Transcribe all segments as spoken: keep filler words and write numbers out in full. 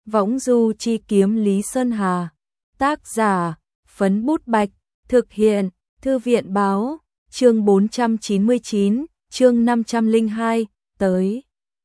Võng du chi kiếm Lý Sơn Hà. Tác giả, Phấn Bút Bạch. Thực hiện, Thư viện báo. Chương bốn trăm chín mươi chín, chương năm trăm lẻ hai, tới.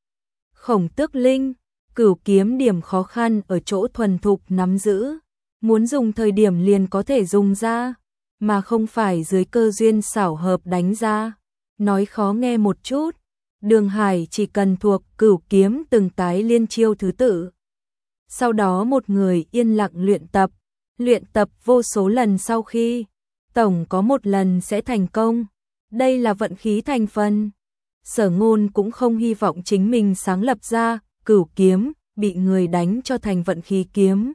Khổng Tước Linh. Cửu kiếm điểm khó khăn ở chỗ thuần thục nắm giữ. Muốn dùng thời điểm liền có thể dùng ra, mà không phải dưới cơ duyên xảo hợp đánh ra. Nói khó nghe một chút, Đường Hải chỉ cần thuộc cửu kiếm từng cái liên chiêu thứ tự. Sau đó một người yên lặng luyện tập, luyện tập vô số lần, sau khi tổng có một lần sẽ thành công. Đây là vận khí thành phần. Sở Ngôn cũng không hy vọng chính mình sáng lập ra cửu kiếm bị người đánh cho thành vận khí kiếm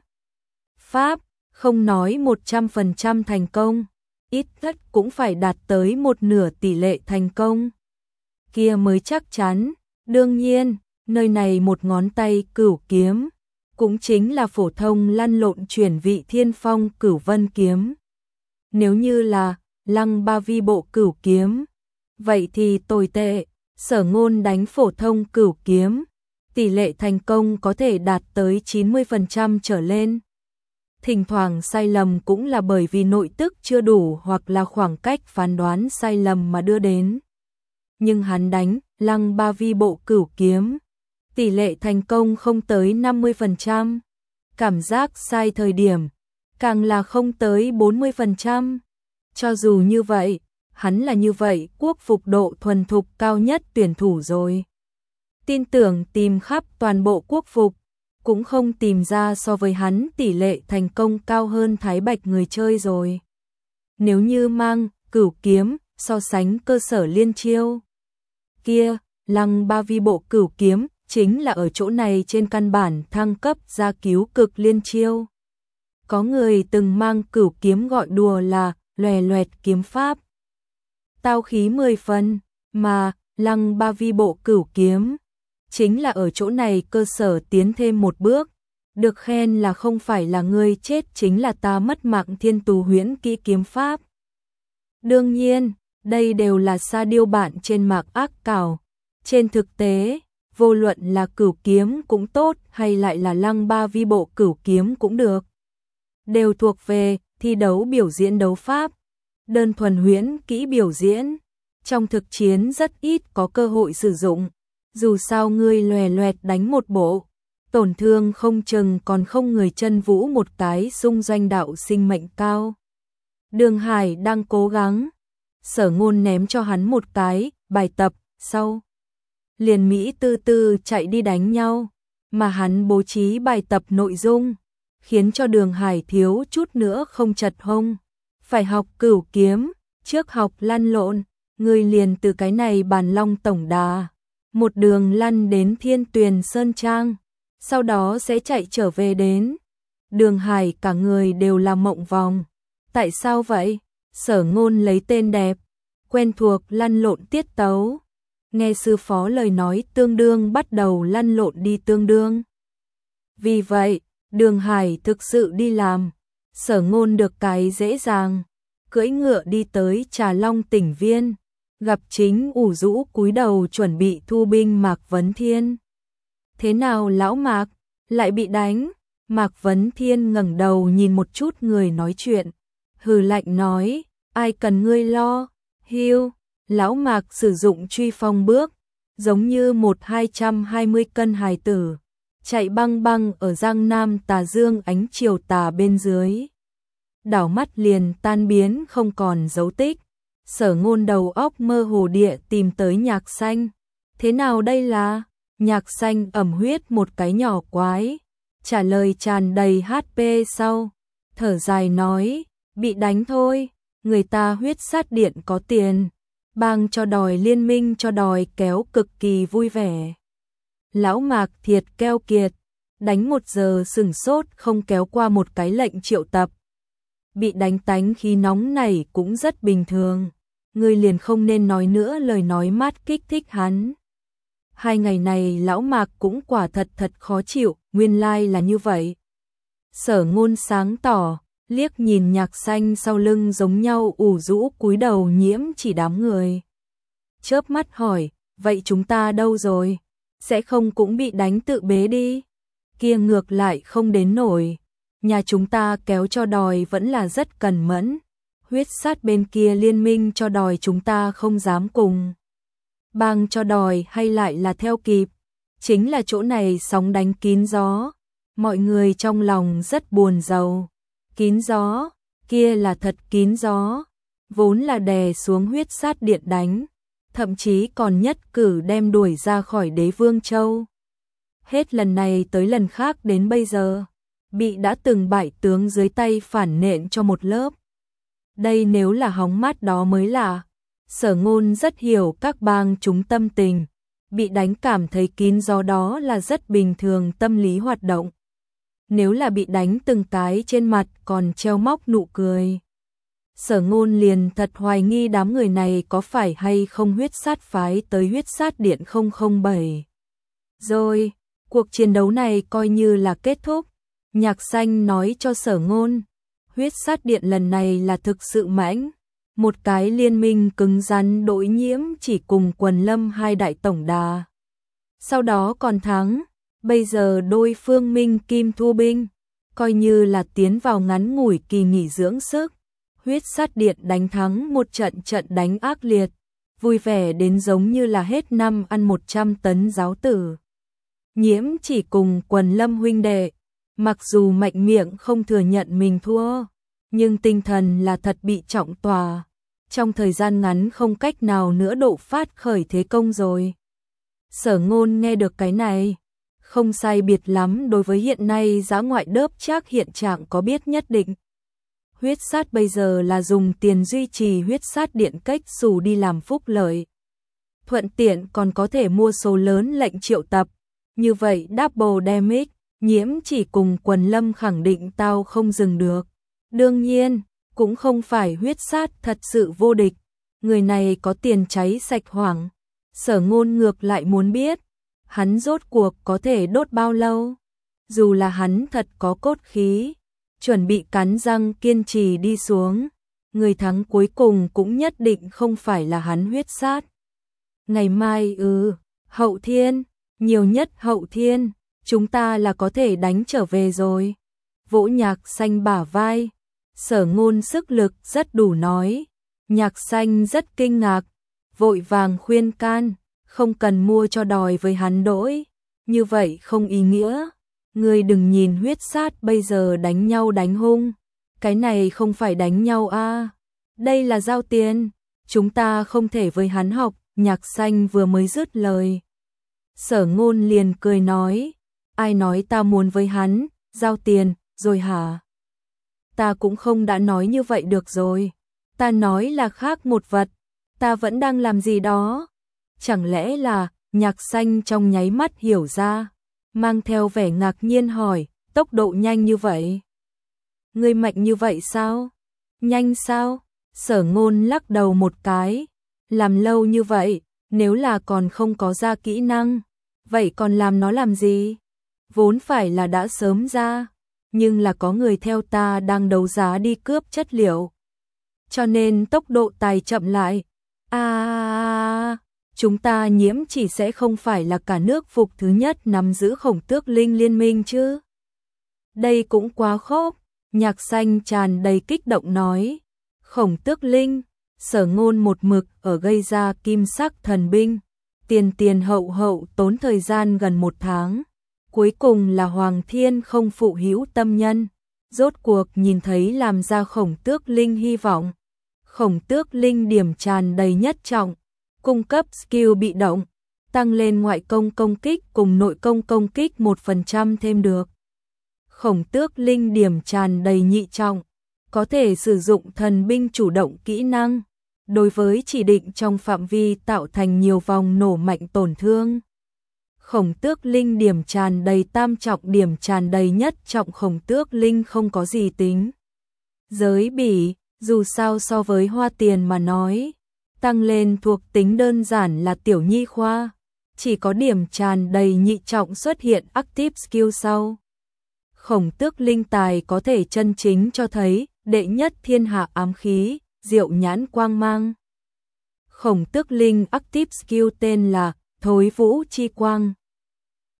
pháp, không nói một trăm phần trăm thành công, ít nhất cũng phải đạt tới một nửa tỷ lệ thành công kia mới chắc chắn. Đương nhiên, nơi này một ngón tay cửu kiếm cũng chính là phổ thông lăn lộn chuyển vị thiên phong cửu vân kiếm. Nếu như là Lăng Ba Vi bộ cửu kiếm, vậy thì tồi tệ. Sở Ngôn đánh phổ thông cửu kiếm, tỷ lệ thành công có thể đạt tới chín mươi phần trăm trở lên. Thỉnh thoảng sai lầm cũng là bởi vì nội tức chưa đủ hoặc là khoảng cách phán đoán sai lầm mà đưa đến. Nhưng hắn đánh Lăng Ba Vi bộ cửu kiếm, tỷ lệ thành công không tới năm mươi phần trăm. Cảm giác sai thời điểm càng là không tới bốn mươi phần trăm. Cho dù như vậy, hắn là như vậy quốc phục độ thuần thục cao nhất tuyển thủ rồi. Tin tưởng tìm khắp toàn bộ quốc phục, cũng không tìm ra so với hắn tỷ lệ thành công cao hơn Thái Bạch người chơi rồi. Nếu như mang cửu kiếm so sánh cơ sở liên chiêu, kia Lăng Ba Vi bộ cửu kiếm chính là ở chỗ này trên căn bản thăng cấp ra cứu cực liên chiêu. Có người từng mang cửu kiếm gọi đùa là lòe loẹt kiếm pháp, tao khí mười phần, mà Lăng Ba Vi bộ cửu kiếm chính là ở chỗ này cơ sở tiến thêm một bước, được khen là không phải là ngươi chết chính là ta mất mạng thiên tù huyễn kỹ kiếm pháp. Đương nhiên, đây đều là sa điêu bạn trên mạc ác cào. Trên thực tế, vô luận là cửu kiếm cũng tốt hay lại là Lăng Ba Vi bộ cửu kiếm cũng được, đều thuộc về thi đấu biểu diễn đấu pháp. Đơn thuần huyễn kỹ biểu diễn, trong thực chiến rất ít có cơ hội sử dụng. Dù sao ngươi lòe loẹt đánh một bộ, tổn thương không chừng còn không người chân vũ một cái xung doanh đạo sinh mệnh cao. Đường Hải đang cố gắng, Sở Ngôn ném cho hắn một cái bài tập, sau liền Mỹ tư tư chạy đi đánh nhau, mà hắn bố trí bài tập nội dung, khiến cho Đường Hải thiếu chút nữa không chật hông. Phải học cửu kiếm, trước học lăn lộn, người liền từ cái này Bàn Long tổng đà, một đường lăn đến Thiên Tuyền Sơn Trang, sau đó sẽ chạy trở về đến. Đường Hải cả người đều là mộng vòng. Tại sao vậy? Sở Ngôn lấy tên đẹp, quen thuộc lăn lộn tiết tấu, nghe sư phó lời nói tương đương bắt đầu lăn lộn đi tương đương. Vì vậy, Đường Hải thực sự đi làm. Sở Ngôn được cái dễ dàng, cưỡi ngựa đi tới Trà Long Tỉnh Viên, gặp chính ủ rũ cúi đầu chuẩn bị thu binh Mạc Vấn Thiên. Thế nào lão Mạc, lại bị đánh? Mạc Vấn Thiên ngẩng đầu nhìn một chút người nói chuyện, hừ lạnh nói, ai cần ngươi lo, hiu. Lão Mạc sử dụng truy phong bước, giống như một hai trăm hai mươi cân hài tử, chạy băng băng ở Giang Nam tà dương ánh chiều tà bên dưới. Đảo mắt liền tan biến không còn dấu tích. Sở Ngôn đầu óc mơ hồ địa tìm tới Nhạc Xanh. Thế nào đây là? Nhạc Xanh ẩm huyết một cái nhỏ quái, trả lời tràn đầy hát pê sau, thở dài nói, bị đánh thôi, người ta huyết sát điện có tiền, bang cho đòi liên minh cho đòi kéo cực kỳ vui vẻ. Lão Mạc thiệt keo kiệt, đánh một giờ sừng sốt không kéo qua một cái lệnh triệu tập. Bị đánh tánh khí nóng này cũng rất bình thường, người liền không nên nói nữa lời nói mát kích thích hắn. Hai ngày này lão Mạc cũng quả thật thật khó chịu, nguyên lai là như vậy. Sở Ngôn sáng tỏ, liếc nhìn Nhạc Xanh sau lưng giống nhau ủ rũ cúi đầu nhiễm chỉ đám người. Chớp mắt hỏi, vậy chúng ta đâu rồi? Sẽ không cũng bị đánh tự bế đi? kia ngược lại không đến nổi. Nhà chúng ta kéo cho đòi vẫn là rất cẩn mẫn. Huyết sát bên kia liên minh cho đòi chúng ta không dám cùng. Bang cho đòi hay lại là theo kịp. Chính là chỗ này sóng đánh kín gió. Mọi người trong lòng rất buồn rầu. Kín gió, kia là thật kín gió. Vốn là đè xuống huyết sát điện đánh. Thậm chí còn nhất cử đem đuổi ra khỏi đế vương châu. Hết lần này tới lần khác đến bây giờ. Bị đã từng bại tướng dưới tay phản nện cho một lớp. Đây nếu là hóng mát đó mới là. Sở Ngôn rất hiểu các bang chúng tâm tình. Bị đánh cảm thấy kín gió đó là rất bình thường tâm lý hoạt động. Nếu là bị đánh từng cái trên mặt còn treo móc nụ cười. Sở Ngôn liền thật hoài nghi đám người này có phải hay không huyết sát phái tới huyết sát điện không không bảy. Rồi, cuộc chiến đấu này coi như là kết thúc. Nhạc Xanh nói cho Sở Ngôn, huyết sát điện lần này là thực sự mãnh. Một cái liên minh cứng rắn đối nhiễm chỉ cùng Quần Lâm hai đại tổng đà. Sau đó còn thắng, bây giờ đôi phương minh kim thu binh, coi như là tiến vào ngắn ngủi kỳ nghỉ dưỡng sức. Huyết sát điện đánh thắng một trận trận đánh ác liệt, vui vẻ đến giống như là hết năm ăn một trăm tấn giáo tử. Nhiễm chỉ cùng Quần Lâm huynh đệ, mặc dù mạnh miệng không thừa nhận mình thua, nhưng tinh thần là thật bị trọng tòa. Trong thời gian ngắn không cách nào nữa độ phát khởi thế công rồi. Sở Ngôn nghe được cái này, không sai biệt lắm đối với hiện nay dã ngoại đớp chắc hiện trạng có biết nhất định. Huyết sát bây giờ là dùng tiền duy trì huyết sát điện cách xù đi làm phúc lợi. Thuận tiện còn có thể mua số lớn lệnh triệu tập. Như vậy double damage, nhiễm chỉ cùng Quần Lâm khẳng định tao không dừng được. Đương nhiên, cũng không phải huyết sát thật sự vô địch. Người này có tiền cháy sạch hoảng. Sở Ngôn ngược lại muốn biết, hắn rốt cuộc có thể đốt bao lâu. Dù là hắn thật có cốt khí, chuẩn bị cắn răng kiên trì đi xuống, người thắng cuối cùng cũng nhất định không phải là hắn huyết sát. Ngày mai ừ, hậu thiên, nhiều nhất hậu thiên, chúng ta là có thể đánh trở về rồi. Vỗ Nhạc Xanh bả vai, Sở Ngôn sức lực rất đủ nói. Nhạc Xanh rất kinh ngạc, vội vàng khuyên can, không cần mua cho đòi với hắn đỗi, như vậy không ý nghĩa. Ngươi đừng nhìn huyết sát bây giờ đánh nhau đánh hung, cái này không phải đánh nhau a, đây là giao tiền, chúng ta không thể với hắn học. Nhạc Xanh vừa mới dứt lời, Sở Ngôn liền cười nói, ai nói ta muốn với hắn giao tiền rồi hả? Ta cũng không đã nói như vậy được rồi, ta nói là khác một vật, ta vẫn đang làm gì đó. Chẳng lẽ là, Nhạc Xanh trong nháy mắt hiểu ra, mang theo vẻ ngạc nhiên hỏi, tốc độ nhanh như vậy? Ngươi mạnh như vậy sao? Nhanh sao? Sở Ngôn lắc đầu một cái, làm lâu như vậy, nếu là còn không có ra kỹ năng, vậy còn làm nó làm gì? Vốn phải là đã sớm ra, nhưng là có người theo ta đang đấu giá đi cướp chất liệu, cho nên tốc độ tài chậm lại. À, chúng ta nhiễm chỉ sẽ không phải là cả nước phục thứ nhất nắm giữ Khổng Tước Linh liên minh chứ? Đây cũng quá khốc. Nhạc Xanh tràn đầy kích động nói. Khổng Tước Linh, Sở Ngôn một mực ở gây ra kim sắc thần binh, tiền tiền hậu hậu tốn thời gian gần một tháng. Cuối cùng là Hoàng Thiên không phụ hữu tâm nhân, rốt cuộc nhìn thấy làm ra Khổng Tước Linh hy vọng. Khổng Tước Linh điểm tràn đầy nhất trọng, cung cấp skill bị động, tăng lên ngoại công công kích cùng nội công công kích một phần trăm thêm được. Khổng Tước Linh điểm tràn đầy nhị trọng, có thể sử dụng thần binh chủ động kỹ năng, đối với chỉ định trong phạm vi tạo thành nhiều vòng nổ mạnh tổn thương. Khổng Tước Linh điểm tràn đầy tam trọng, điểm tràn đầy nhất trọng Khổng Tước Linh không có gì tính giới bỉ, dù sao so với hoa tiền mà nói, tăng lên thuộc tính đơn giản là tiểu nhi khoa, chỉ có điểm tràn đầy nhị trọng xuất hiện active skill sau. Khổng Tước Linh tài có thể chân chính cho thấy đệ nhất thiên hạ ám khí, diệu nhãn quang mang. Khổng Tước Linh active skill tên là Thối Vũ Chi Quang.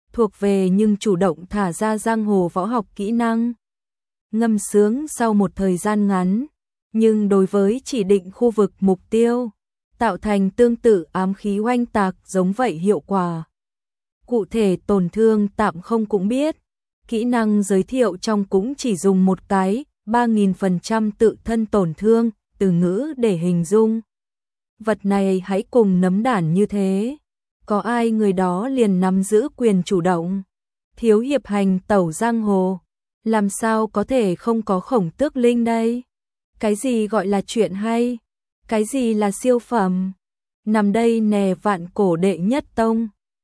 thuộc về nhưng chủ động thả ra giang hồ võ học kỹ năng. Ngâm sướng sau một thời gian ngắn, nhưng đối với chỉ định khu vực mục tiêu, tạo thành tương tự ám khí oanh tạc giống vậy hiệu quả. Cụ thể tổn thương tạm không cũng biết, kỹ năng giới thiệu trong cũng chỉ dùng một cái, ba nghìn phần trăm tự thân tổn thương, từ ngữ để hình dung. Vật này hãy cùng nấm đản như thế. Có ai người đó liền nắm giữ quyền chủ động. Thiếu hiệp hành tẩu giang hồ, làm sao có thể không có Khổng Tước Linh đây? Cái gì gọi là chuyện hay? Cái gì là siêu phẩm? Nằm đây nè vạn cổ đệ nhất tông.